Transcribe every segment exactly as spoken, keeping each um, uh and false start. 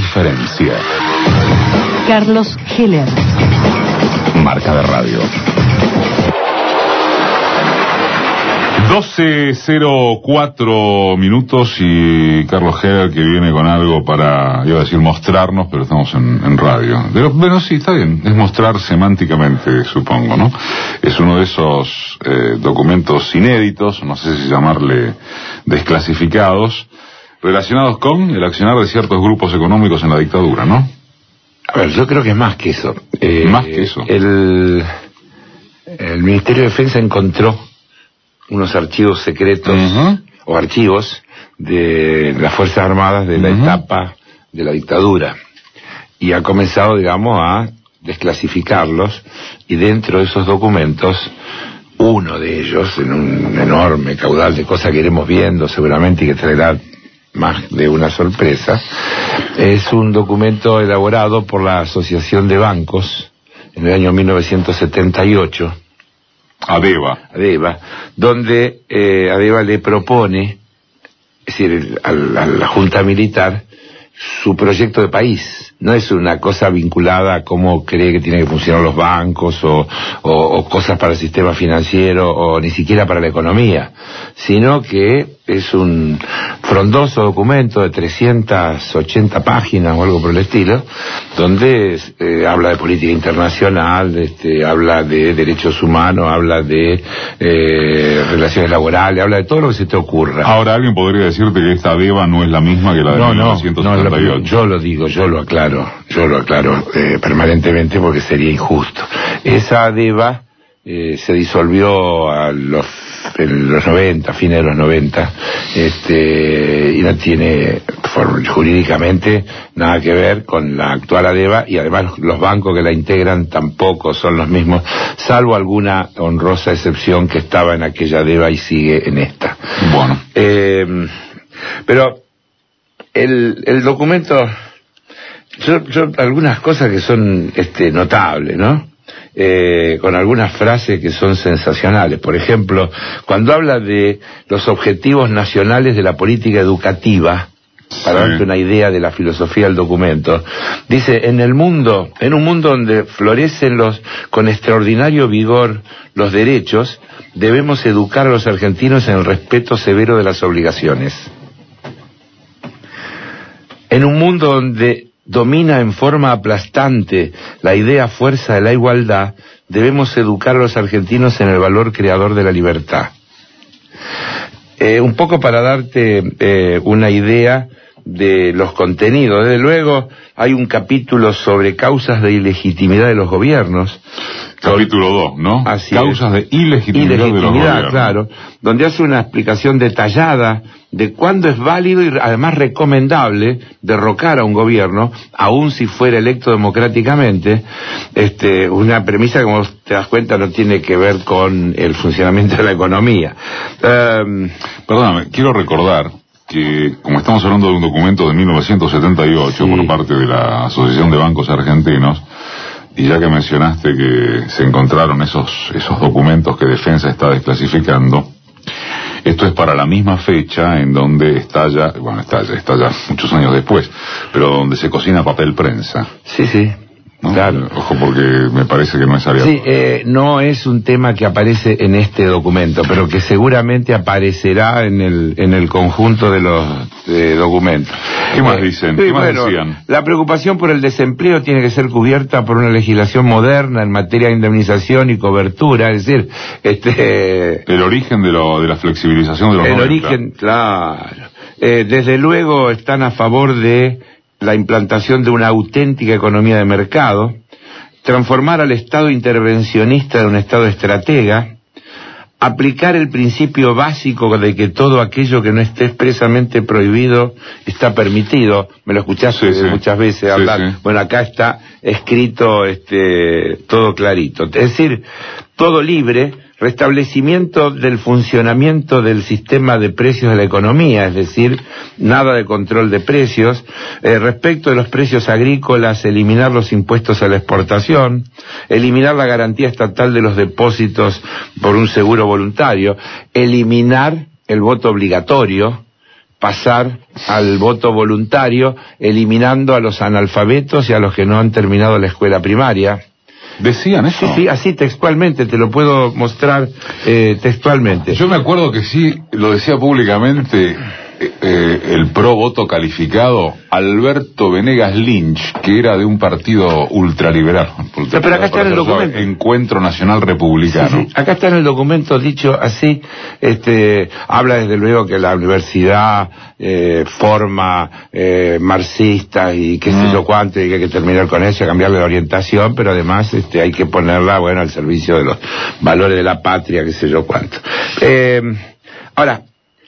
diferencia. Carlos Heller. Marca de radio. doce cero cuatro minutos y Carlos Heller que viene con algo para, iba a decir mostrarnos, pero estamos en, en radio. Pero bueno, sí, está bien, es mostrar semánticamente, supongo, ¿no? Es uno de esos eh, documentos inéditos, no sé si llamarle desclasificados, relacionados con el accionar de ciertos grupos económicos en la dictadura, ¿no? A ver, yo creo que es más que eso. Eh, más que eso. El, el Ministerio de Defensa encontró unos archivos secretos, uh-huh, o archivos de las Fuerzas Armadas de la uh-huh. etapa de la dictadura, y ha comenzado, digamos, a desclasificarlos, y dentro de esos documentos, uno de ellos, en un enorme caudal de cosas que iremos viendo seguramente y que traerá más de una sorpresa, es un documento elaborado por la Asociación de Bancos en el año mil novecientos setenta y ocho, ADEBA. ADEBA, donde eh, ADEBA le propone, es decir, a la, a la Junta Militar, su proyecto de país. No es una cosa vinculada a cómo cree que tienen que funcionar los bancos o, o, o cosas para el sistema financiero o ni siquiera para la economía, sino que es un frondoso documento de trescientas ochenta páginas o algo por el estilo, donde eh, habla de política internacional, este, habla de derechos humanos, habla de eh, relaciones laborales, habla de todo lo que se te ocurra. Ahora, alguien podría decirte que esta ADEBA no es la misma que la de no, mil novecientos setenta y ocho. No, no, yo lo digo, yo lo aclaro. Yo lo aclaro eh, permanentemente porque sería injusto. Esa ADEBA eh, se disolvió a los, en los noventa, fines de los noventa, este, y no tiene for, jurídicamente nada que ver con la actual ADEBA, y además los bancos que la integran tampoco son los mismos, salvo alguna honrosa excepción que estaba en aquella ADEBA y sigue en esta. Bueno. Eh, pero el, el documento... Yo, yo, algunas cosas que son este, notables, ¿no? Eh, con algunas frases que son sensacionales. Por ejemplo, cuando habla de los objetivos nacionales de la política educativa, para sí. darte una idea de la filosofía del documento, dice, en el mundo, en un mundo donde florecen los, con extraordinario vigor los derechos, debemos educar a los argentinos en el respeto severo de las obligaciones. En un mundo donde domina en forma aplastante la idea fuerza de la igualdad, debemos educar a los argentinos en el valor creador de la libertad. Eh, un poco para darte eh, una idea de los contenidos. Desde luego hay un capítulo sobre causas de ilegitimidad de los gobiernos. Capítulo dos, ¿no? Así causas es. de ilegitimidad, ilegitimidad de los gobiernos. Claro, donde hace una explicación detallada de cuándo es válido y además recomendable derrocar a un gobierno, aun si fuera electo democráticamente. Este, una premisa que, como te das cuenta, no tiene que ver con el funcionamiento de la economía. Um, Perdóname, quiero recordar que, como estamos hablando de un documento de mil novecientos setenta y ocho, sí, por parte de la Asociación de Bancos Argentinos, y ya que mencionaste que se encontraron esos esos documentos que Defensa está desclasificando, esto es para la misma fecha en donde estalla, bueno, estalla, estalla muchos años después, pero donde se cocina papel prensa. Sí, sí. ¿No? Claro. Ojo, porque me parece que no es área. Sí, eh, no es un tema que aparece en este documento, pero que seguramente aparecerá en el en el conjunto de los eh, documentos. ¿Qué más dicen? Sí, ¿Qué más bueno, decían? La preocupación por el desempleo tiene que ser cubierta por una legislación moderna en materia de indemnización y cobertura, es decir, este... El origen de, lo, de la flexibilización de los El noventa. origen, claro. Eh, desde luego están a favor de la implantación de una auténtica economía de mercado, transformar al Estado intervencionista en un Estado estratega, aplicar el principio básico de que todo aquello que no esté expresamente prohibido está permitido. Me lo escuchaste sí, sí. muchas veces hablar. Sí, sí. Bueno, acá está escrito este todo clarito. Es decir, todo libre, restablecimiento del funcionamiento del sistema de precios de la economía, es decir, nada de control de precios. Eh, respecto de los precios agrícolas, eliminar los impuestos a la exportación, eliminar la garantía estatal de los depósitos por un seguro voluntario, eliminar el voto obligatorio, pasar al voto voluntario, eliminando a los analfabetos y a los que no han terminado la escuela primaria. ¿Decían eso? Sí, sí, así textualmente, te lo puedo mostrar eh, textualmente. Yo me acuerdo que sí, lo decía públicamente eh, eh, el pro voto calificado Alberto Venegas Lynch, que era de un partido ultraliberal. ultraliberal pero acá está en el documento. Encuentro Nacional Republicano. Sí, sí, acá está en el documento dicho así, este, habla desde luego que la universidad eh, forma eh, marxistas y qué sé yo cuánto, y que hay que terminar con eso, cambiarle la orientación, pero además este, hay que ponerla, bueno, al servicio de los valores de la patria, qué sé yo cuánto. Eh, ahora,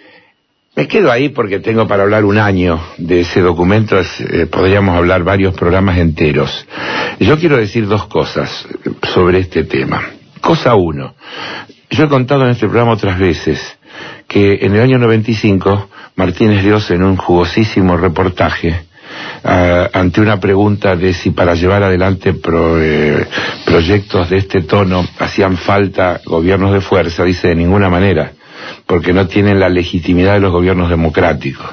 me quedo ahí porque tengo para hablar un año de ese documento, es, eh, podríamos hablar varios programas enteros. Yo quiero decir dos cosas sobre este tema. Cosa uno, yo he contado en este programa otras veces que en el año noventa y cinco, Martínez Dios, en un jugosísimo reportaje, Uh, ante una pregunta de si para llevar adelante pro, eh, proyectos de este tono hacían falta gobiernos de fuerza, dice de ninguna manera, porque no tienen la legitimidad de los gobiernos democráticos.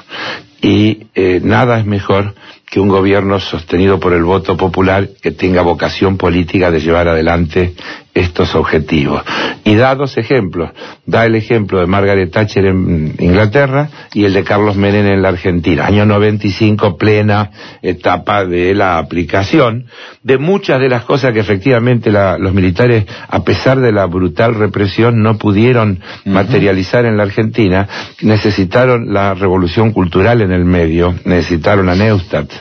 Y eh, nada es mejor que un gobierno sostenido por el voto popular que tenga vocación política de llevar adelante estos objetivos. Y da dos ejemplos. Da el ejemplo de Margaret Thatcher en Inglaterra y el de Carlos Menem en la Argentina. Año noventa y cinco, plena etapa de la aplicación de muchas de las cosas que efectivamente la, los militares, a pesar de la brutal represión, no pudieron uh-huh. materializar en la Argentina. Necesitaron la revolución cultural en el medio, necesitaron a Neustadt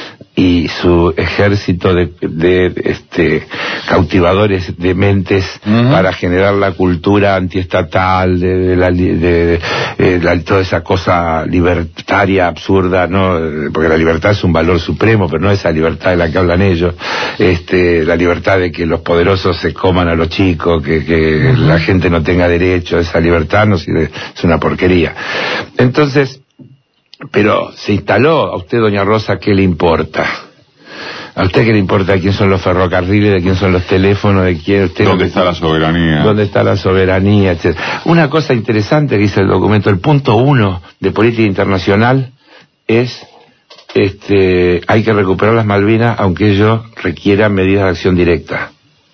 y su ejército de, de este cautivadores de mentes uh-huh. para generar la cultura antiestatal, de, de, la, de, de, de la, toda esa cosa libertaria absurda, no, porque la libertad es un valor supremo, pero no esa libertad de la que hablan ellos, este, la libertad de que los poderosos se coman a los chicos, que, que uh-huh. la gente no tenga derecho, esa libertad no sirve, es una porquería. Entonces, pero se instaló. A usted, doña Rosa, ¿qué le importa? ¿A usted qué le importa quién son los ferrocarriles, de quién son los teléfonos, de quién usted... ¿Dónde está la soberanía? ¿Dónde está la soberanía, etcétera? Una cosa interesante que dice el documento, el punto uno de política internacional es, este, hay que recuperar las Malvinas, aunque ello requiera medidas de acción directa.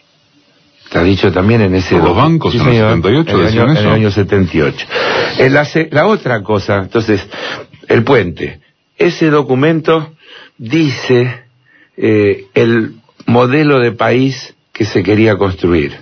Está dicho también en ese... ¿Por los bancos sí, en el setenta y ocho? En el año, en el año setenta y ocho. En la, la otra cosa, entonces, el puente. Ese documento dice eh, el modelo de país que se quería construir.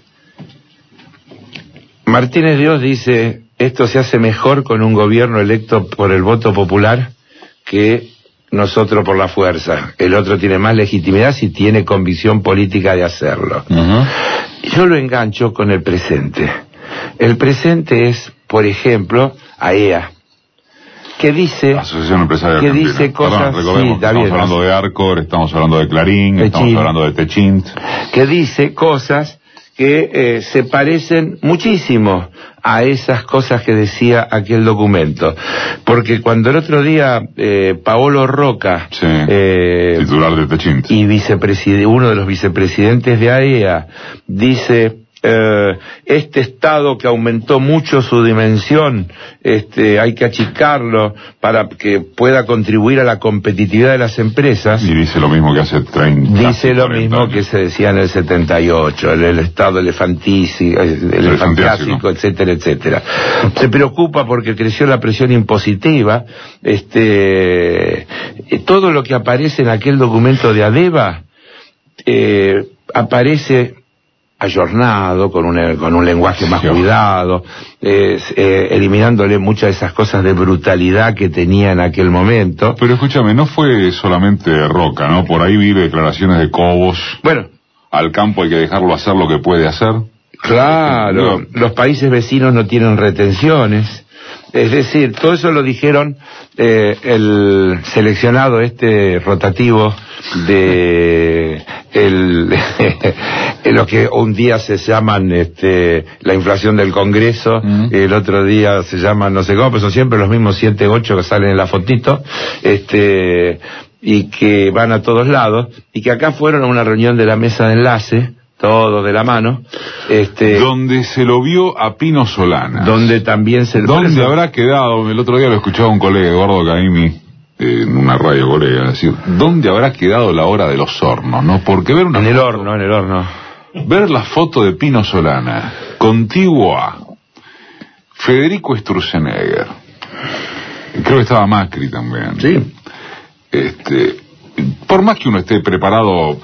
Martínez Dios dice, esto se hace mejor con un gobierno electo por el voto popular que nosotros por la fuerza. El otro tiene más legitimidad si tiene convicción política de hacerlo. Uh-huh. Yo lo engancho con el presente. El presente es, por ejemplo, A E A, que dice... Asociación Empresaria que Argentina. dice cosas... Perdón, sí, estamos bien, hablando de Arcor, estamos hablando de Clarín, Techint, estamos hablando de Techint. Que dice cosas que eh, se parecen muchísimo a esas cosas que decía aquel documento. Porque cuando el otro día eh, Paolo Roca, sí, eh, titular de Techint, y vicepresidente, uno de los vicepresidentes de A E A, dice... Eh, este Estado que aumentó mucho su dimensión, este, hay que achicarlo para que pueda contribuir a la competitividad de las empresas. Y dice lo mismo que hace treinta Dice lo mismo años. Que se decía en el setenta y ocho, el, el Estado elefantísico, elefantiásico, etcétera, etcétera. Se preocupa porque creció la presión impositiva. Este, todo lo que aparece en aquel documento de ADEVA eh, aparece ayornado, con un, con un lenguaje más sí, cuidado, eh, eh, eliminándole muchas de esas cosas de brutalidad que tenía en aquel momento. Pero escúchame, no fue solamente Roca, ¿no? Por ahí vi declaraciones de Cobos. Bueno. Al campo hay que dejarlo hacer lo que puede hacer. Claro, los países vecinos no tienen retenciones. Es decir, todo eso lo dijeron eh, el seleccionado este rotativo de el, lo que un día se llaman este, la inflación del Congreso, mm. el otro día se llaman no sé cómo, pero son siempre los mismos siete, ocho que salen en la fotito, este, y que van a todos lados, y que acá fueron a una reunión de la mesa de enlace todo de la mano, este, donde se lo vio a Pino Solanas, donde también se ¿dónde se... habrá quedado? El otro día lo escuchaba un colega, Eduardo Caimi, eh, en una radio colega, decir, ¿dónde habrá quedado la hora de los hornos? ¿No? Porque ver una en el foto, horno, en el horno, ver la foto de Pino Solanas contiguo a Federico Sturzenegger, creo que estaba Macri también, sí, este, por más que uno esté preparado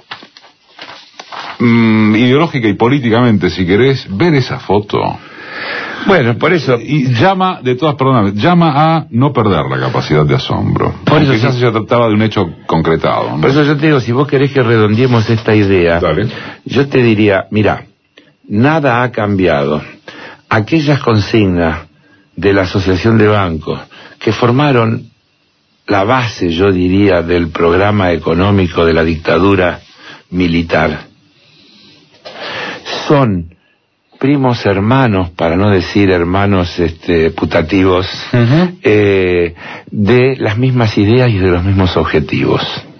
Mm, ideológica y políticamente, si querés, ver esa foto. Bueno, por eso... Y llama, de todas, perdóname, llama a no perder la capacidad de asombro. Por eso quizás sí. se trataba de un hecho concretado, ¿no? Por eso yo te digo, si vos querés que redondeemos esta idea, Dale. yo te diría, mira, nada ha cambiado. Aquellas consignas de la Asociación de Bancos que formaron la base, yo diría, del programa económico de la dictadura militar, son primos hermanos, para no decir hermanos este, putativos, uh-huh. eh, de las mismas ideas y de los mismos objetivos.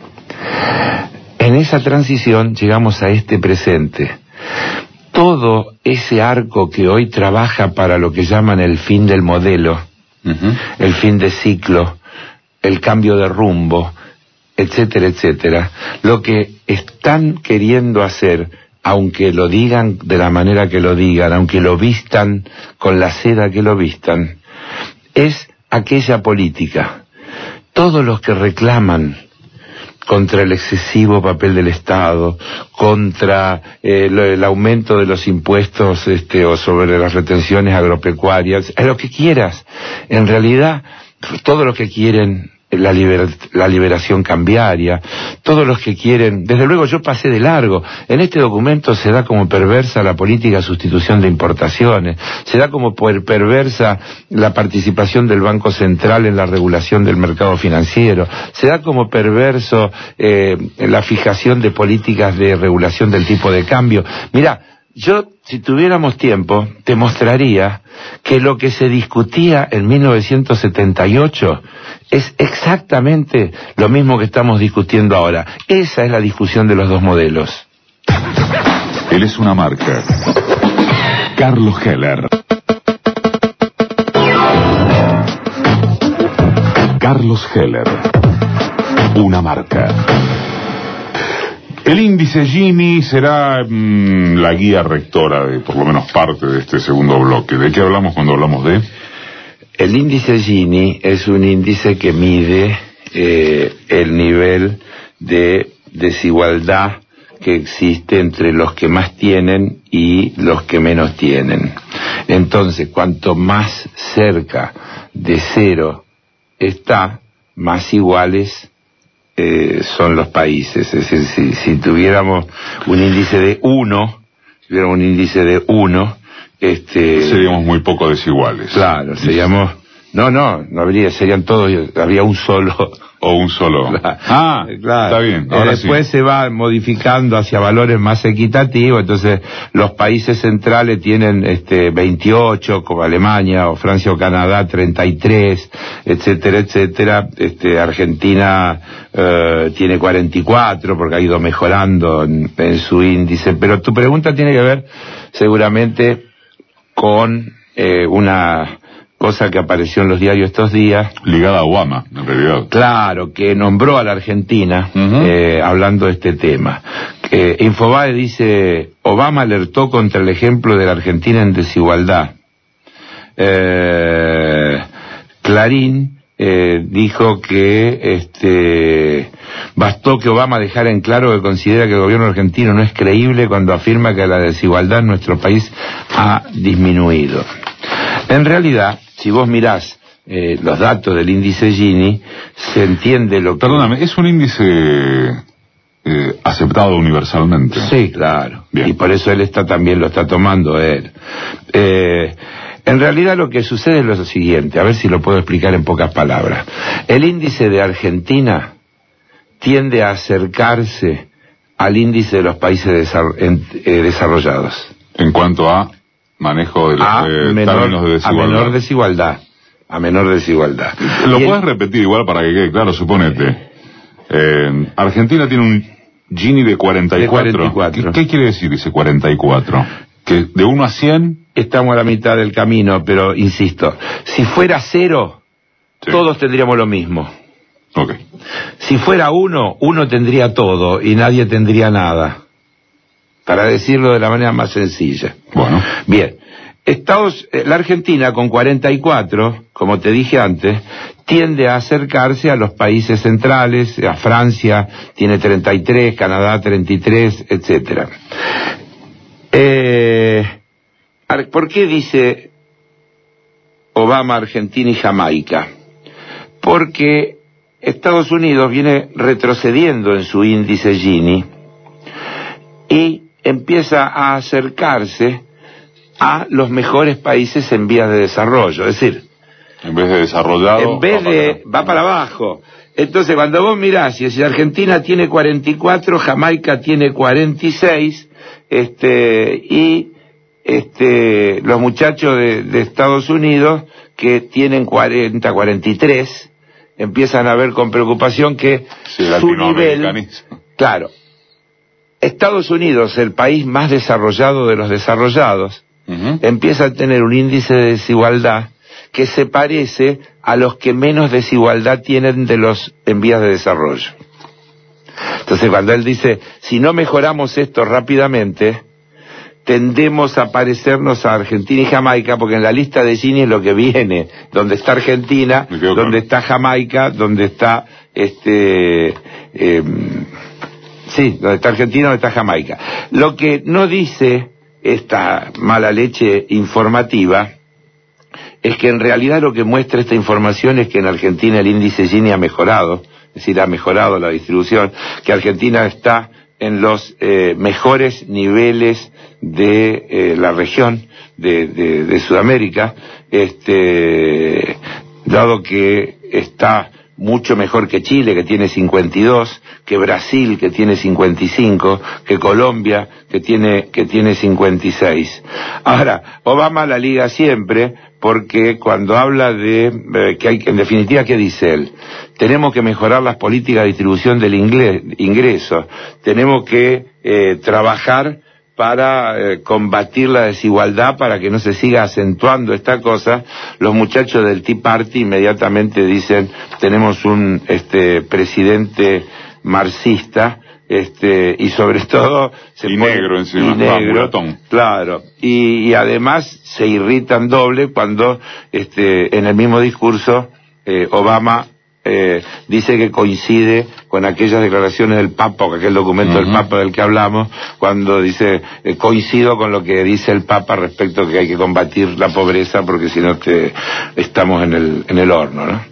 En esa transición llegamos a este presente. Todo ese arco que hoy trabaja para lo que llaman el fin del modelo, uh-huh. el fin de ciclo, el cambio de rumbo, etcétera, etcétera, lo que están queriendo hacer, aunque lo digan de la manera que lo digan, aunque lo vistan con la seda que lo vistan, es aquella política. Todos los que reclaman contra el excesivo papel del Estado, contra eh, lo, el aumento de los impuestos este, o sobre las retenciones agropecuarias, es lo que quieras. En realidad, todos los que quieren La, liber, la liberación cambiaria, todos los que quieren, desde luego yo pasé de largo, en este documento se da como perversa la política de sustitución de importaciones, se da como perversa la participación del Banco Central en la regulación del mercado financiero, se da como perverso eh, la fijación de políticas de regulación del tipo de cambio. Mira, yo, si tuviéramos tiempo, te mostraría que lo que se discutía en mil novecientos setenta y ocho es exactamente lo mismo que estamos discutiendo ahora. Esa es la discusión de los dos modelos. Él es una marca. Carlos Heller. Carlos Heller. Una marca. El índice Gini será mmm, la guía rectora de por lo menos parte de este segundo bloque. ¿De qué hablamos cuando hablamos de...? El índice Gini es un índice que mide eh, el nivel de desigualdad que existe entre los que más tienen y los que menos tienen. Entonces, cuanto más cerca de cero está, más iguales Eh, son los países. Es decir, si, si tuviéramos un índice de uno, si tuviéramos un índice de uno, este... seríamos muy poco desiguales. Claro, seríamos... No, no, no habría, serían todos, habría un solo... O un solo. Claro, ah, claro. Está bien. Ahora después sí. Se va modificando hacia valores más equitativos, entonces los países centrales tienen este veintiocho, como Alemania o Francia o Canadá, treinta y tres, etcétera, etcétera. Este, Argentina eh, tiene cuarenta y cuatro porque ha ido mejorando en, en su índice. Pero tu pregunta tiene que ver seguramente con eh, una... cosa que apareció en los diarios estos días. Ligada a Obama, en realidad. Claro, que nombró a la Argentina, uh-huh. eh, hablando de este tema. Eh, Infobae dice, Obama alertó contra el ejemplo de la Argentina en desigualdad. Eh, Clarín eh, dijo que este bastó que Obama dejara en claro que considera que el gobierno argentino no es creíble cuando afirma que la desigualdad en nuestro país ha disminuido. En realidad, si vos mirás eh, los datos del índice Gini, se entiende lo que... Perdóname, ¿es un índice eh, aceptado universalmente? Sí, claro. Bien. Y por eso él está también lo está tomando él. Eh, en realidad lo que sucede es lo siguiente, a ver si lo puedo explicar en pocas palabras. El índice de Argentina tiende a acercarse al índice de los países desar- en, eh, desarrollados. En cuanto a... manejo de los eh, menor, términos de desigualdad. A menor desigualdad. A menor desigualdad. ¿Lo y puedes el... repetir igual para que quede claro? Suponete. Eh, Argentina tiene un Gini de cuarenta y cuatro. De cuarenta y cuatro. ¿Qué, ¿Qué quiere decir ese cuarenta y cuatro? Que de uno a cien... Estamos a la mitad del camino, pero insisto, si fuera cero, sí, todos tendríamos lo mismo. Okay. Si fuera uno, uno tendría todo y nadie tendría nada. Para decirlo de la manera más sencilla. Bueno. Bien. Estados, la Argentina con cuarenta y cuatro, como te dije antes, tiende a acercarse a los países centrales, a Francia tiene treinta y tres, Canadá treinta y tres, etcétera. Eh, ¿Por qué dice Obama Argentina y Jamaica? Porque Estados Unidos viene retrocediendo en su índice Gini y empieza a acercarse a los mejores países en vías de desarrollo, es decir, en vez de desarrollado, en vez de va para abajo. Entonces, cuando vos mirás, si Argentina tiene cuarenta y cuatro, Jamaica tiene cuarenta y seis, este, y este, los muchachos de, de Estados Unidos que tienen cuarenta, cuarenta y tres, empiezan a ver con preocupación que sí, su nivel, claro, Estados Unidos, el país más desarrollado de los desarrollados, uh-huh, empieza a tener un índice de desigualdad que se parece a los que menos desigualdad tienen de los en vías de desarrollo. Entonces, cuando él dice, si no mejoramos esto rápidamente, tendemos a parecernos a Argentina y Jamaica, porque en la lista de Gini es lo que viene, donde está Argentina, donde está Jamaica, donde está este eh, sí, donde está Argentina, donde está Jamaica. Lo que no dice esta mala leche informativa es que en realidad lo que muestra esta información es que en Argentina el índice Gini ha mejorado, es decir, ha mejorado la distribución, que Argentina está en los eh, mejores niveles de eh, la región de, de, de Sudamérica, este, dado que está mucho mejor que Chile, que tiene cincuenta y dos, que Brasil, que tiene cincuenta y cinco, que Colombia, que tiene, que tiene cincuenta y seis. Ahora, Obama la liga siempre, porque cuando habla de, eh, que hay, en definitiva, ¿qué dice él? Tenemos que mejorar las políticas de distribución del ingreso, tenemos que eh, trabajar para eh, combatir la desigualdad, para que no se siga acentuando esta cosa. Los muchachos del Tea Party inmediatamente dicen, tenemos un este presidente marxista, este y sobre todo se y pone, negro encima, y negro, ah, claro, y, y además se irritan doble cuando este en el mismo discurso eh, Obama Eh, dice que coincide con aquellas declaraciones del Papa, o aquel documento uh-huh. del Papa del que hablamos, cuando dice, eh, coincido con lo que dice el Papa respecto a que hay que combatir la pobreza, porque si no te, estamos en el, en el horno, ¿no?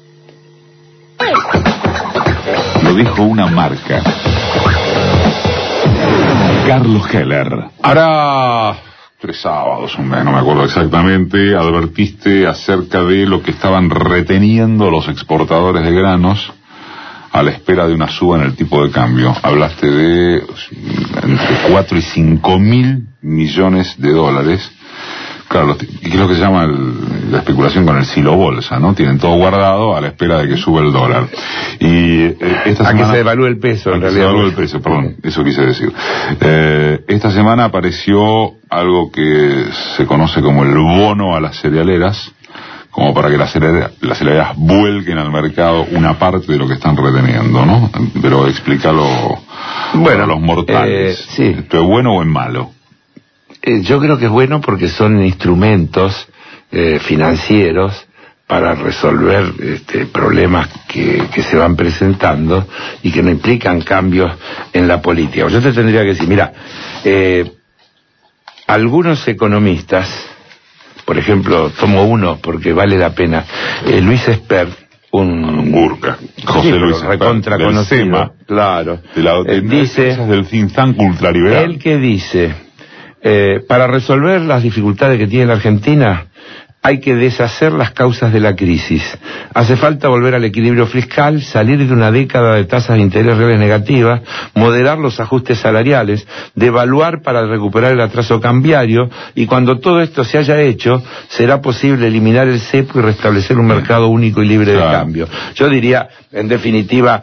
Lo dijo una marca. Carlos Heller. Ahora... tres sábados, un mes, no me acuerdo exactamente, advertiste acerca de lo que estaban reteniendo los exportadores de granos a la espera de una suba en el tipo de cambio. Hablaste de entre cuatro y cinco mil millones de dólares. Claro, ¿qué es lo que se llama el, la especulación con el silo bolsa, ¿no? Tienen todo guardado a la espera de que suba el dólar. Y eh, esta a semana... que se devalúe el peso, en realidad. Se devalúe el peso, perdón, eso quise decir. Eh, esta semana apareció algo que se conoce como el bono a las cerealeras, como para que las cerealeras, las cerealeras vuelquen al mercado una parte de lo que están reteniendo, ¿no? Pero explícalo bueno, para los mortales. Eh, sí. ¿Esto es bueno o es malo? Eh, yo creo que es bueno porque son instrumentos eh, financieros para resolver este, problemas que, que se van presentando y que no implican cambios en la política. Yo te tendría que decir, mira, eh, algunos economistas, por ejemplo, tomo uno porque vale la pena, eh, Luis Espert, un Gurka, José sí, Luis recontra conocido, claro, de la, de, eh, dice, del think tank ultraliberal. El que dice, eh, para resolver las dificultades que tiene la Argentina, hay que deshacer las causas de la crisis. Hace falta volver al equilibrio fiscal, salir de una década de tasas de interés reales negativas, moderar los ajustes salariales, devaluar para recuperar el atraso cambiario, y cuando todo esto se haya hecho, será posible eliminar el cepo y restablecer un mercado único y libre de cambio. Yo diría, en definitiva,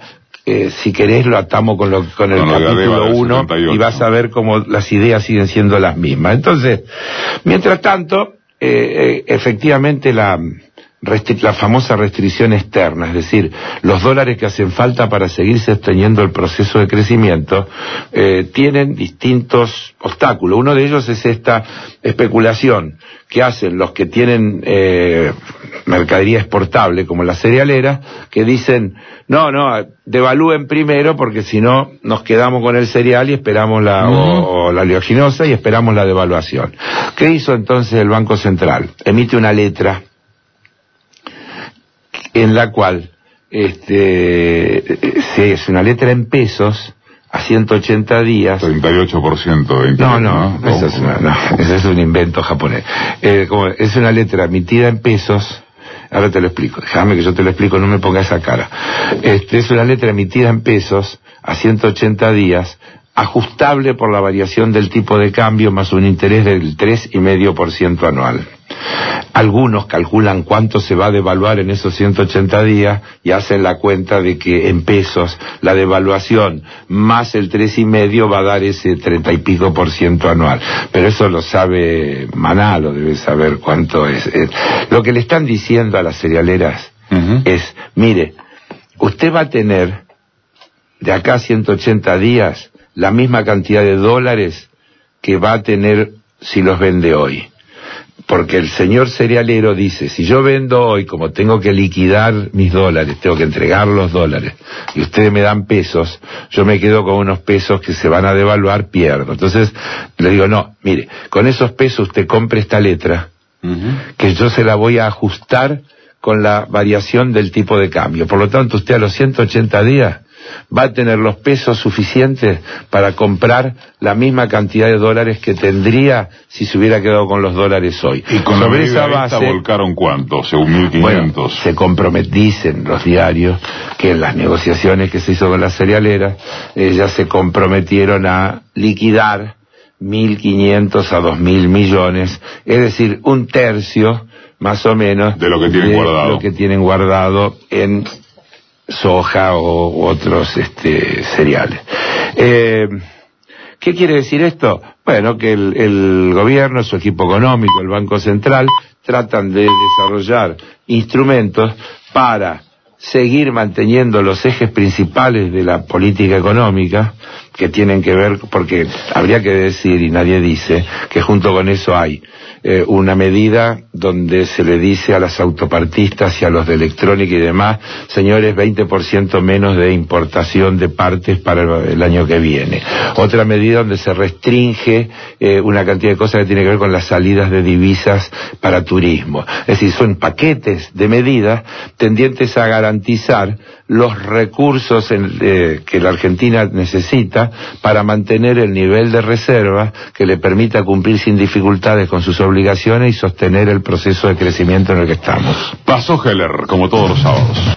eh, si querés lo atamos con, lo, con el con capítulo uno y vas a ver cómo las ideas siguen siendo las mismas. Entonces, mientras tanto, eh, eh, efectivamente la... la famosa restricción externa, es decir, los dólares que hacen falta para seguir sosteniendo el proceso de crecimiento, eh, tienen distintos obstáculos. Uno de ellos es esta especulación que hacen los que tienen eh, mercadería exportable, como la cerealera, que dicen, no, no, devalúen primero porque si no nos quedamos con el cereal y esperamos la, uh-huh. o, o la oleaginosa y esperamos la devaluación. ¿Qué hizo entonces el Banco Central? Emite una letra en la cual este se, es una letra en pesos a ciento ochenta días. treinta y ocho por ciento de interés. No, no, ¿no? Eso es, una, no, eso es un invento japonés. Eh, como es una letra emitida en pesos, ahora te lo explico, déjame que yo te lo explico, no me ponga esa cara. Este, es una letra emitida en pesos a ciento ochenta días, ajustable por la variación del tipo de cambio más un interés del tres coma cinco por ciento anual. Algunos calculan cuánto se va a devaluar en esos ciento ochenta días y hacen la cuenta de que en pesos la devaluación más el tres y medio va a dar ese treinta y pico por ciento anual. Pero eso lo sabe Maná, lo debe saber cuánto es. Lo que le están diciendo a las cerealeras uh-huh. es, mire, usted va a tener de acá a ciento ochenta días la misma cantidad de dólares que va a tener si los vende hoy. Porque el señor cerealero dice, si yo vendo hoy, como tengo que liquidar mis dólares, tengo que entregar los dólares, y ustedes me dan pesos, yo me quedo con unos pesos que se van a devaluar, pierdo. Entonces, le digo, no, mire, con esos pesos usted compre esta letra, uh-huh. que yo se la voy a ajustar con la variación del tipo de cambio. Por lo tanto, usted a los ciento ochenta días va a tener los pesos suficientes para comprar la misma cantidad de dólares que tendría si se hubiera quedado con los dólares hoy. ¿Y con sobre esa base volcaron cuánto? Según mil quinientos. Bueno, se compromet, dicen los diarios que en las negociaciones que se hizo con las cerealeras, ellas se comprometieron a liquidar mil quinientos a dos mil millones, es decir, un tercio más o menos de lo que tienen de guardado, lo que tienen guardado en soja o u otros este, cereales. Eh, ¿Qué quiere decir esto? Bueno, que el, el gobierno, su equipo económico, el Banco Central, tratan de desarrollar instrumentos para seguir manteniendo los ejes principales de la política económica, que tienen que ver, porque habría que decir, y nadie dice, que junto con eso hay eh, una medida donde se le dice a las autopartistas y a los de electrónica y demás, señores, veinte por ciento menos de importación de partes para el, el año que viene. Otra medida donde se restringe eh, una cantidad de cosas que tiene que ver con las salidas de divisas para turismo. Es decir, son paquetes de medidas tendientes a garantizar los recursos en, eh, que la Argentina necesita para mantener el nivel de reserva que le permita cumplir sin dificultades con sus obligaciones y sostener el proceso de crecimiento en el que estamos. Pasó Heller, como todos los sábados.